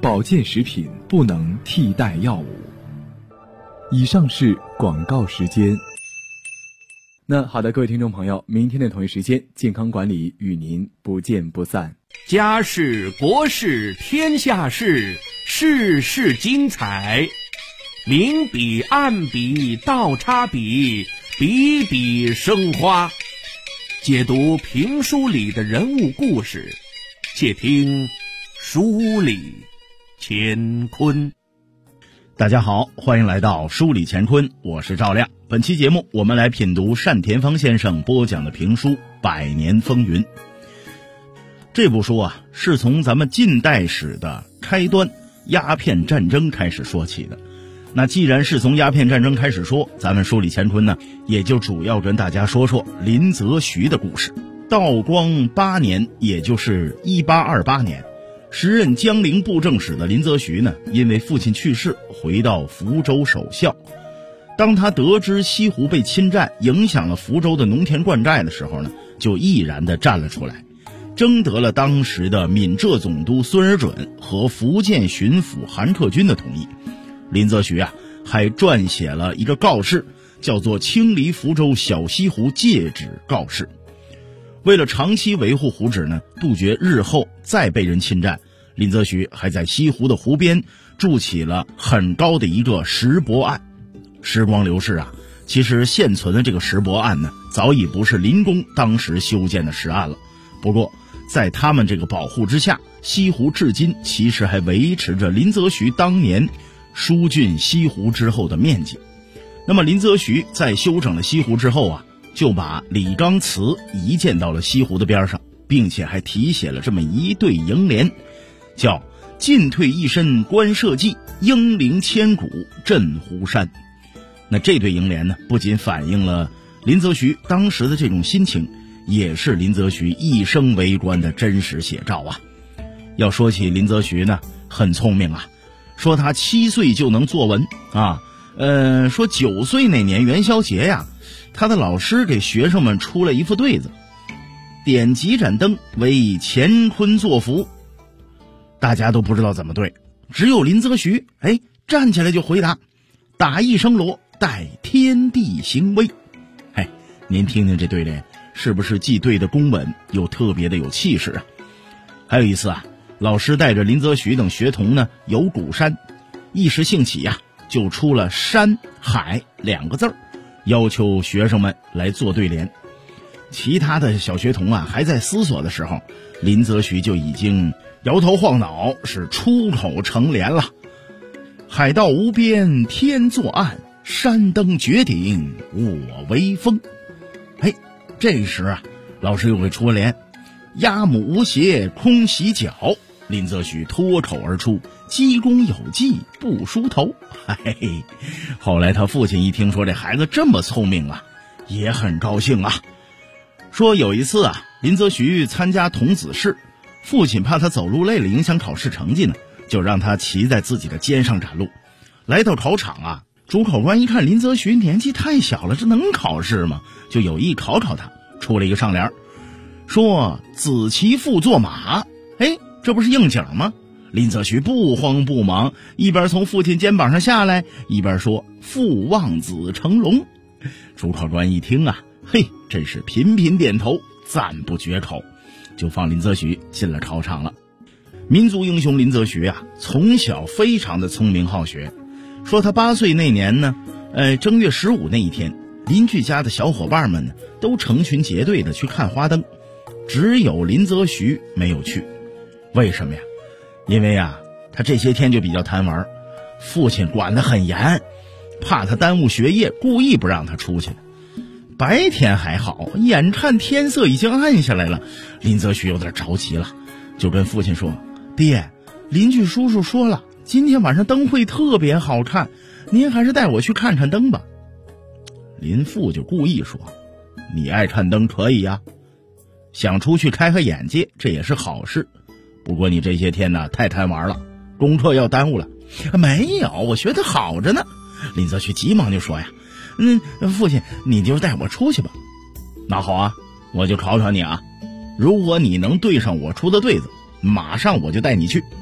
保健食品不能替代药物。以上是广告时间。那好的，各位听众朋友，明天的同一时间，健康管理与您不见不散。 家事国事天下事，事事精彩，明笔暗笔倒插笔，笔笔生花。解读评书里的人物故事，且听书里乾坤。 大家好，欢迎来到书里乾坤，我是赵亮。本期节目我们来品读单田芳先生播讲的评书《百年风云》。这部书啊，是从咱们近代史的开端鸦片战争开始说起的。那既然是从鸦片战争开始说，咱们书里乾坤呢，也就主要跟大家说说林则徐的故事。道光8年，也就是1828年，时任江陵布政使的林则徐呢，因为父亲去世，回到福州守孝。当他得知西湖被侵占，影响了福州的农田灌溉的时候呢，就毅然地站了出来，征得了当时的闽浙总督孙尔准和福建巡抚韩克君的同意。林则徐啊，还撰写了一个告示，叫做《清理福州小西湖戒旨告示》。为了长期维护湖址呢，杜绝日后再被人侵占，林则徐还在西湖的湖边筑起了很高的一个石泊岸。时光流逝啊，其实现存的这个石泊岸呢，早已不是林公当时修建的石岸了。不过在他们这个保护之下，西湖至今其实还维持着林则徐当年疏浚西湖之后的面积。那么林则徐在修整了西湖之后啊，就把李纲祠移建到了西湖的边上，并且还题写了这么一对楹联，叫进退一身观社稷，英灵千古镇湖山。那这对楹联呢，不仅反映了林则徐当时的这种心情，也是林则徐一生为官的真实写照啊。要说起林则徐呢，很聪明啊，说他7岁就能作文啊，说9岁那年元宵节呀，他的老师给学生们出了一副对子，点几盏灯为乾坤作福。大家都不知道怎么对，只有林则徐站起来就回答，打一声锣，待天地行威。您听听这对联，是不是既对的公稳，又特别的有气势啊？还有一次啊，老师带着林则徐等学童呢游鼓山，一时兴起呀，就出了山海2个字，要求学生们来做对联。其他的小学童啊还在思索的时候，林则徐就已经摇头晃脑，是出口成联了。海道无边天作岸，山登绝顶我威风。这时啊，老师又会出联，鸭母无鞋空洗脚，林则徐脱口而出，鸡公有技不梳头。后来他父亲一听说这孩子这么聪明啊，也很高兴啊。说有一次啊，林则徐参加童子试，父亲怕他走路累了影响考试成绩呢，就让他骑在自己的肩上赶路。来到考场啊，主考官一看林则徐年纪太小了，这能考试吗？就有意考考他，出了一个上联，说子骑父坐马。这不是应景吗？林则徐不慌不忙，一边从父亲肩膀上下来，一边说父望子成龙。主考官一听啊，真是频频点头，赞不绝口，就放林则徐进了考场了。民族英雄林则徐啊，从小非常的聪明好学。说他8岁那年呢，正月15那一天，邻居家的小伙伴们呢，都成群结队的去看花灯，只有林则徐没有去。为什么呀？因为啊，他这些天就比较贪玩，父亲管得很严，怕他耽误学业，故意不让他出去的。白天还好，眼看天色已经暗下来了，林则徐有点着急了，就跟父亲说，爹，邻居叔叔说了，今天晚上灯会特别好看，您还是带我去看看灯吧。林父就故意说，你爱看灯可以呀，想出去开开眼界，这也是好事，不过你这些天呢太贪玩了，功课要耽误了。没有，我学得好着呢。林则徐急忙就说呀，父亲你就带我出去吧。那好啊，我就考考你啊，如果你能对上我出的对子，马上我就带你去。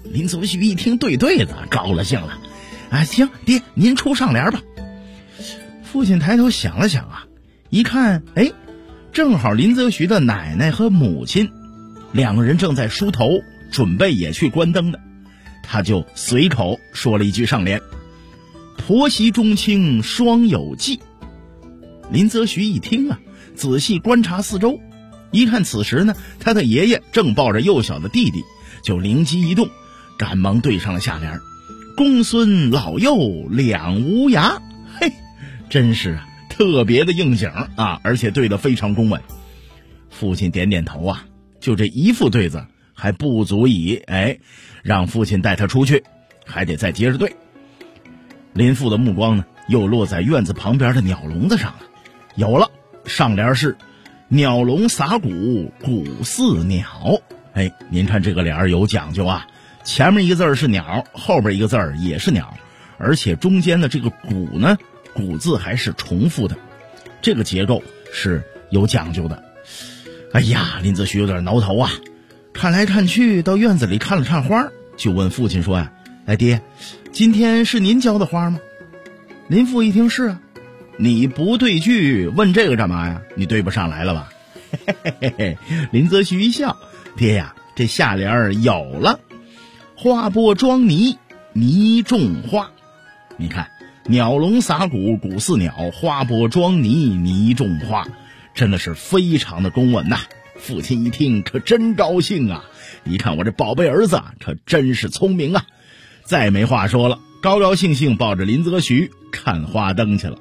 林则徐一听对子，高了兴了，行，爹您出上联吧。父亲抬头想了想一看，正好林则徐的奶奶和母亲两个人正在梳头，准备也去关灯的，他就随口说了一句上联：婆媳中亲双有忌。林则徐一听仔细观察四周，一看此时呢，他的爷爷正抱着幼小的弟弟，就灵机一动，赶忙对上了下联：公孙老幼两无涯。真是特别的应景而且对得非常恭稳。父亲点点头就这一副对子还不足以让父亲带他出去，还得再接着对。林父的目光呢又落在院子旁边的鸟笼子上了，有了，上联是鸟笼撒谷谷似鸟。您看这个联有讲究前面一个字是鸟，后边一个字也是鸟，而且中间的这个谷呢，谷字还是重复的，这个结构是有讲究的。林则徐有点挠头看来看去到院子里看了看花，就问父亲说爹，今天是您浇的花吗？林父一听是你不对句问这个干嘛呀？你对不上来了吧？林则徐一笑，爹呀，这下联有了，花播装泥，泥种花。你看鸟笼撒谷谷似鸟，花播装泥，泥种花，真的是非常的公文父亲一听可真高兴一看我这宝贝儿子可真是聪明再没话说了，高高兴兴抱着林则徐看花灯去了。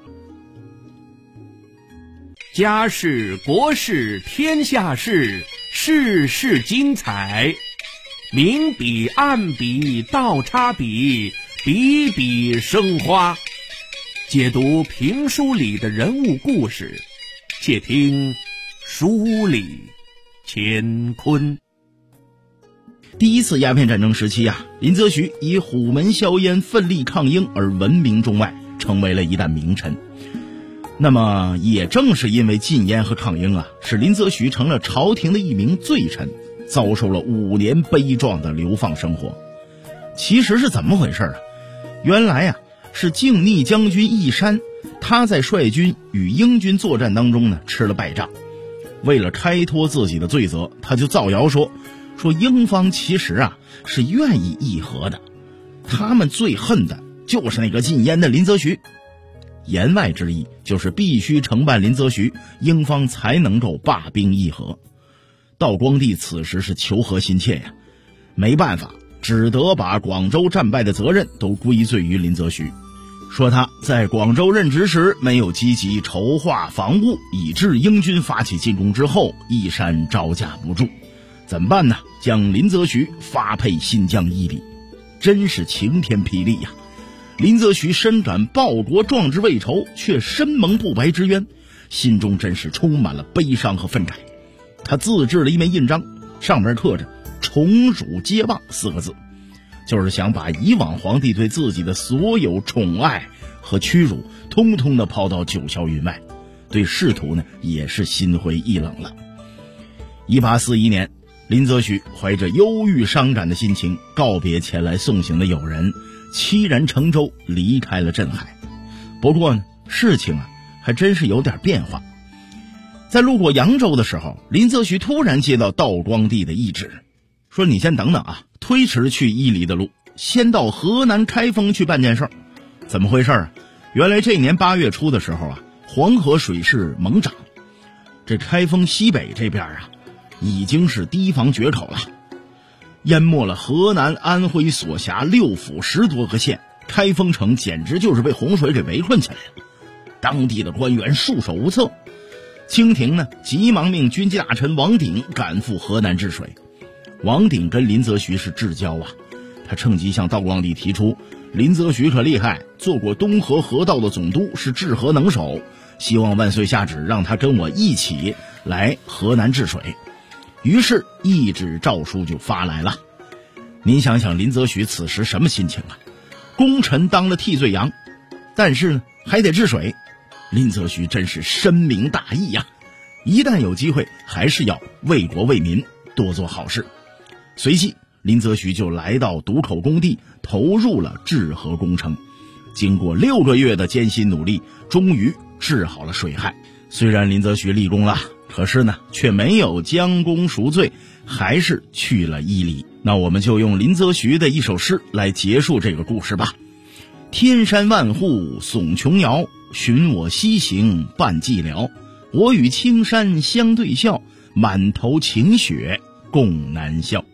家事国事天下事，事事精彩，明笔暗笔倒插笔，笔笔生花。解读评书里的人物故事，且听书里乾坤。 第一次鸦片战争时期林则徐以虎门销烟奋力抗英而闻名中外，成为了一代名臣。那么也正是因为禁烟和抗英使林则徐成了朝廷的一名罪臣，遭受了5年悲壮的流放生活。其实是怎么回事原来是靖逆将军义山，他在率军与英军作战当中呢吃了败仗，为了开脱自己的罪责，他就造谣说英方其实是愿意议和的，他们最恨的就是那个禁烟的林则徐。言外之意就是必须惩办林则徐，英方才能够罢兵议和。道光帝此时是求和心切没办法，只得把广州战败的责任都归罪于林则徐，说他在广州任职时没有积极筹划防务，以致英军发起进攻之后，义山招架不住。怎么办呢？将林则徐发配新疆伊犁，真是晴天霹雳林则徐深感报国壮志未酬，却身蒙不白之冤，心中真是充满了悲伤和愤慨。他自制了一面印章，上面刻着宠辱皆忘4个字，就是想把以往皇帝对自己的所有宠爱和屈辱通通的抛到九霄云外，对仕途呢也是心灰意冷了。1841年，林则徐怀着忧郁伤感的心情告别前来送行的友人，凄然乘舟离开了镇海。不过呢，事情还真是有点变化。在路过扬州的时候，林则徐突然接到道光帝的懿旨，说你先等等推迟去伊犁的路，先到河南开封去办件事。怎么回事原来这年8月初的时候黄河水势猛涨，这开封西北这边已经是堤防决口了，淹没了河南、安徽所辖6府10多个县，开封城简直就是被洪水给围困起来了。当地的官员束手无策，清廷呢急忙命军机大臣王鼎赶赴河南治水。王鼎跟林则徐是至交他趁机向道光帝提出，林则徐可厉害，做过东河河道的总督，是治河能手，希望万岁下旨让他跟我一起来河南治水。于是懿旨诏书就发来了。您想想林则徐此时什么心情功臣当了替罪羊，但是呢还得治水，林则徐真是深明大义一旦有机会还是要为国为民多做好事。随即林则徐就来到渡口工地，投入了治河工程。经过6个月的艰辛努力，终于治好了水害。虽然林则徐立功了，可是呢，却没有将功赎罪，还是去了伊犁。那我们就用林则徐的一首诗来结束这个故事吧。天山万户耸琼瑶，寻我西行伴寂寥。我与青山相对笑，满头晴雪共南笑。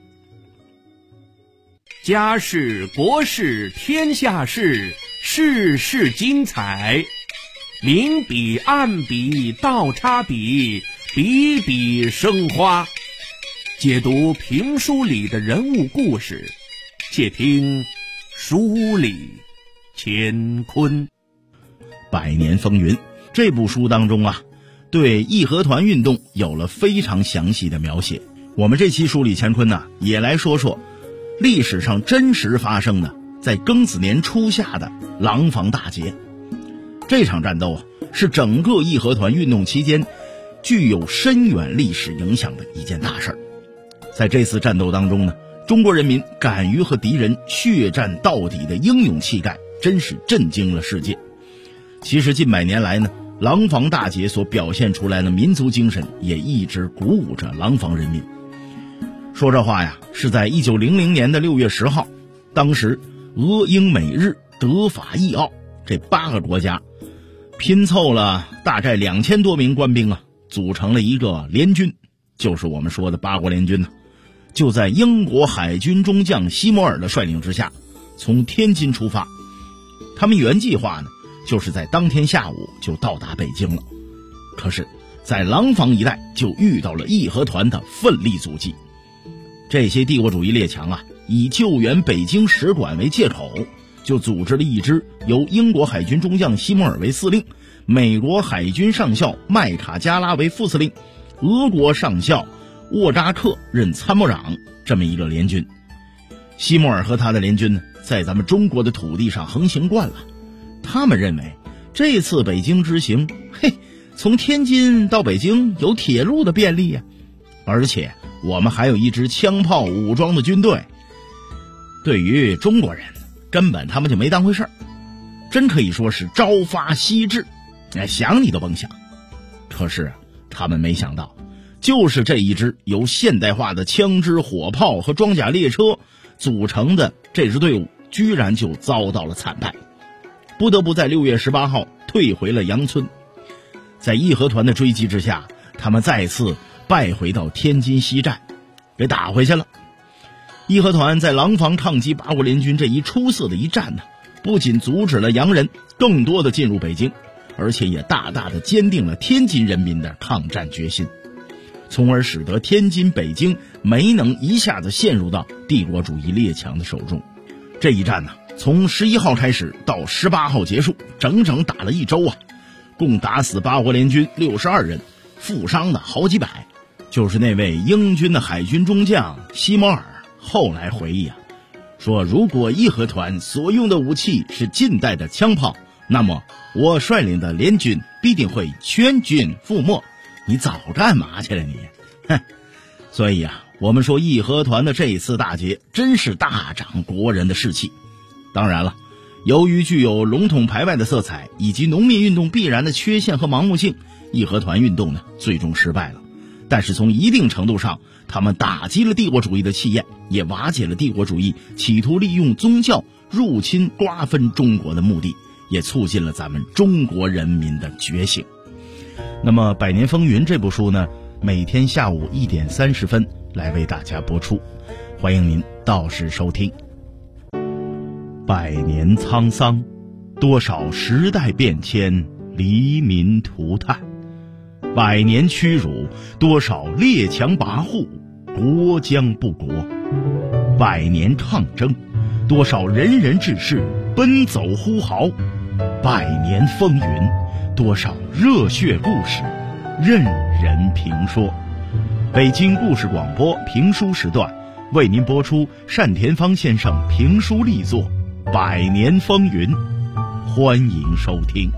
家事国事天下事，事事精彩。明笔暗笔倒插笔，笔笔生花。解读评书里的人物故事，且听书里乾坤。 百年风云这部书当中啊，对义和团运动有了非常详细的描写。我们这期书里乾坤呢，也来说说历史上真实发生的在庚子年初夏的廊坊大捷。这场战斗啊，是整个义和团运动期间具有深远历史影响的一件大事。在这次战斗当中呢，中国人民敢于和敌人血战到底的英勇气概，真是震惊了世界。其实近百年来呢，廊坊大捷所表现出来的民族精神也一直鼓舞着廊坊人民。说这话呀，是在1900年的6月10号，当时俄英美日德法意奥这8个国家拼凑了大概2000多名官兵啊，组成了一个联军，就是我们说的八国联军呢。就在英国海军中将西摩尔的率领之下，从天津出发。他们原计划呢，就是在当天下午就到达北京了。可是在廊坊一带就遇到了义和团的奋力阻击。这些帝国主义列强啊，以救援北京使馆为借口，就组织了一支由英国海军中将西摩尔为司令，美国海军上校麦卡加拉为副司令，俄国上校沃扎克任参谋长这么一个联军。西摩尔和他的联军呢，在咱们中国的土地上横行惯了，他们认为这次北京之行，从天津到北京有铁路的便利呀，而且我们还有一支枪炮武装的军队。对于中国人，根本他们就没当回事儿，真可以说是朝发夕至，想你都甭想。可是他们没想到，就是这一支由现代化的枪支火炮和装甲列车组成的这支队伍，居然就遭到了惨败，不得不在6月18号退回了杨村。在义和团的追击之下，他们再次败回到天津西站，给打回去了。义和团在廊坊抗击八国联军这一出色的一战呢，不仅阻止了洋人更多的进入北京，而且也大大的坚定了天津人民的抗战决心，从而使得天津、北京没能一下子陷入到帝国主义列强的手中。这一战呢，从11号开始到18号结束，整整打了1周啊，共打死八国联军62人，负伤的好几百。就是那位英军的海军中将西摩尔后来回忆啊，说如果义和团所用的武器是近代的枪炮，那么我率领的联军必定会全军覆没。你早干嘛去了你？所以啊，我们说义和团的这一次大捷真是大长国人的士气。当然了，由于具有笼统排外的色彩以及农民运动必然的缺陷和盲目性，义和团运动呢最终失败了。但是从一定程度上，他们打击了帝国主义的气焰，也瓦解了帝国主义企图利用宗教入侵瓜分中国的目的，也促进了咱们中国人民的觉醒。那么《百年风云》这部书呢，每天下午1点30分来为大家播出，欢迎您到时收听。百年沧桑，多少时代变迁，黎民涂炭；百年屈辱，多少列强跋扈，国将不国；百年抗争，多少仁人志士奔走呼号；百年风云，多少热血故事任人评说。北京故事广播评书时段为您播出单田芳先生评书力作《百年风云》，欢迎收听。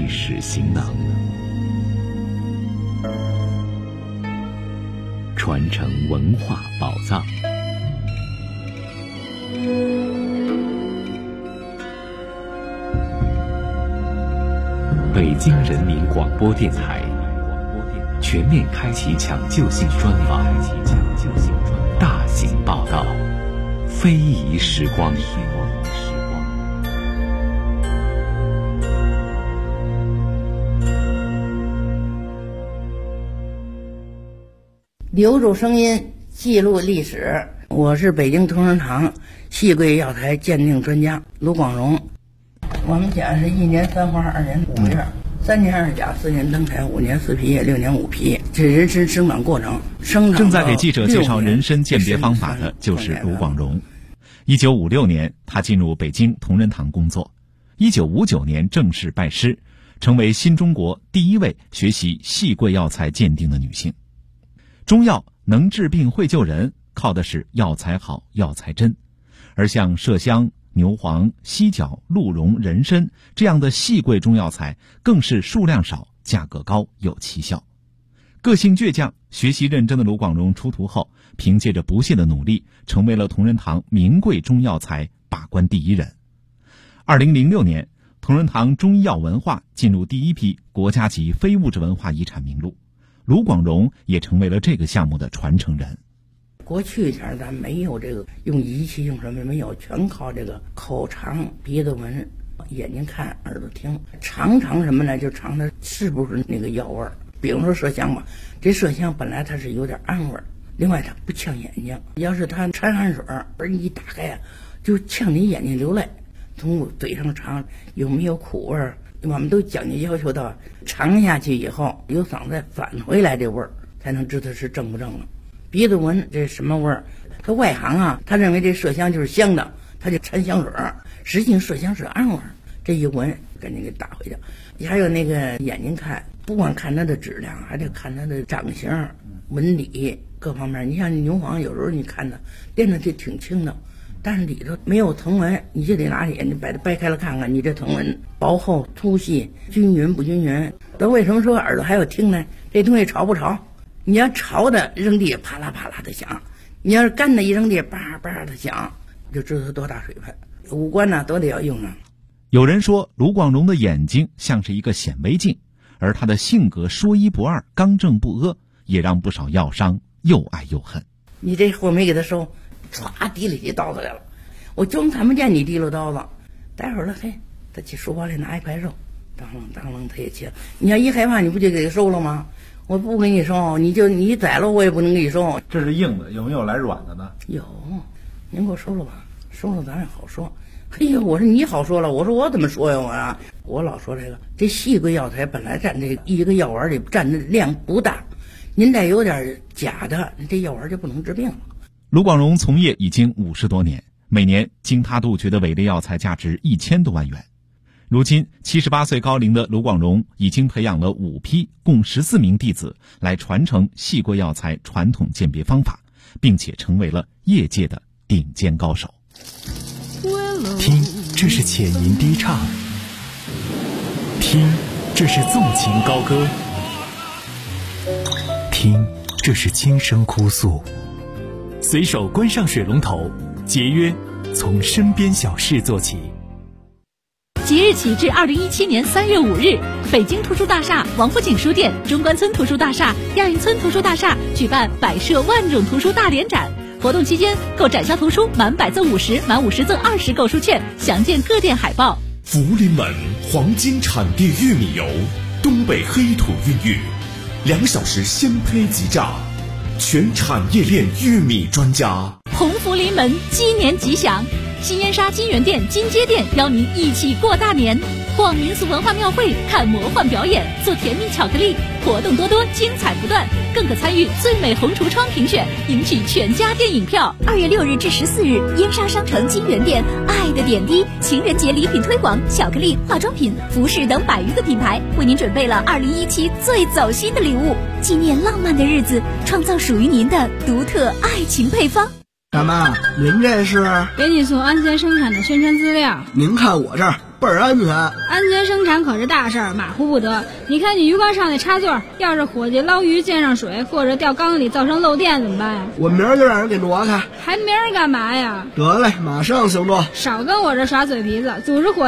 史行囊，传承文化宝藏。北京人民广播电台全面开启抢救性专访，大型报道，非遗时光。 留住声音，记录历史。我是北京同仁堂细桂药材鉴定专家卢广荣。我们家是1年3花2年5月，3年2甲4年登台5年4皮叶6年5皮，这人参生长过程。 正在给记者介绍人参鉴别方法的就是卢广荣。1956年，他进入北京同仁堂工作。1959年正式拜师，成为新中国第一位学习细桂药材鉴定的女性。中药能治病会救人，靠的是药材好药材真，而像麝香、牛黄、犀角、鹿茸、人参这样的细桂中药材更是数量少，价格高，有奇效。个性倔强、学习认真的卢广荣出徒后，凭借着不懈的努力，成为了同仁堂名贵中药材把关第一人。2006年，同仁堂中医药文化进入第一批国家级非物质文化遗产名录，卢广荣也成为了这个项目的传承人。 过去前咱没有这个用仪器用什么没有，全靠这个口尝、鼻子闻、眼睛看、耳朵听。尝什么呢？就尝它是不是那个药味儿。比如说麝香吧，这麝香本来它是有点暗味儿，另外它不呛眼睛。要是它掺汗水儿一打开啊，就呛你眼睛流泪。从嘴上尝有没有苦味儿，我们都讲究要求到尝下去以后由嗓子再返回来这味儿，才能知道是正不正了。鼻子闻这什么味儿？他外行啊，他认为这麝香就是香的，他就掺香水儿，实际麝香是暗味儿。这一闻赶紧给打回去。还有那个眼睛看，不光看它的质量，还得看它的长相、纹理各方面。你像牛黄，有时候你看它练的就挺轻的，但是里头没有藤纹，你就得拿眼睛把它掰开了看看，你这藤纹薄厚、粗细、均匀不均匀。那为什么说耳朵还要听呢？这东西潮不潮？你要潮的扔地啪啦啪啦的响，你要是干的一扔地叭叭的响，就知道它多大水分。五官呢都得要用上。 有人说卢广荣的眼睛像是一个显微镜，而他的性格说一不二、刚正不阿，也让不少药商又爱又恨。 你这货没给他收，唰提里起刀子来了，我装看不见你提溜刀子。待会儿了，嘿，他去书包里拿一块肉，当啷他也切了。你要一害怕，你不就给他收了吗？我不给你收，你宰了我也不能给你收。 这是硬的，有没有来软的呢？ 有，您给我收了吧，收了咱也好说。哎呦，我说你好说了，我说我怎么说呀？我老说这细桂药材本来占这一个药丸里占的量不大，您再有点假的，这药丸就不能治病了。 卢广荣从业已经50多年，每年经他杜绝的伪劣药材价值1000多万元。如今78岁高龄的卢广荣已经培养了5批共14名弟子来传承细桂药材传统鉴别方法，并且成为了业界的顶尖高手。 听，这是浅吟低唱；听，这是纵情高歌；听，这是轻声哭诉。随手关上水龙头，节约从身边小事做起。 即日起至2017年3月5日，北京图书大厦、王府井书店、中关村图书大厦、亚运村图书大厦举办百设万种图书大联展。活动期间，购展销图书满100赠50，满50赠20购书券，详见各店海报。 福临门黄金产地玉米油，东北黑土孕育，2小时鲜胚即榨，全产业链玉米专家。 鸿福临门，鸡年吉祥！新燕莎金源店、金街店邀您一起过大年。逛民俗文化庙会，看魔幻表演，做甜蜜巧克力，活动多多，精彩不断，更可参与最美红橱窗评选，赢取全家电影票。 2月6日至14日，燕莎商城金源店爱的点滴情人节礼品推广，巧克力、化妆品、服饰等100余个品牌为您准备了2017最走心的礼物，纪念浪漫的日子，创造属于您的独特爱情配方。 大妈，您这是？ 给你送安全生产的宣传资料。 您看我这儿倍儿安全。 安全生产可是大事儿，马虎不得。你看你鱼缸上那插座，要是伙计捞鱼溅上水，或者掉缸里造成漏电怎么办呀？ 我明儿就让人给挪开。 还明儿干嘛呀？ 得嘞，马上行动。 少跟我这耍嘴皮子，组织伙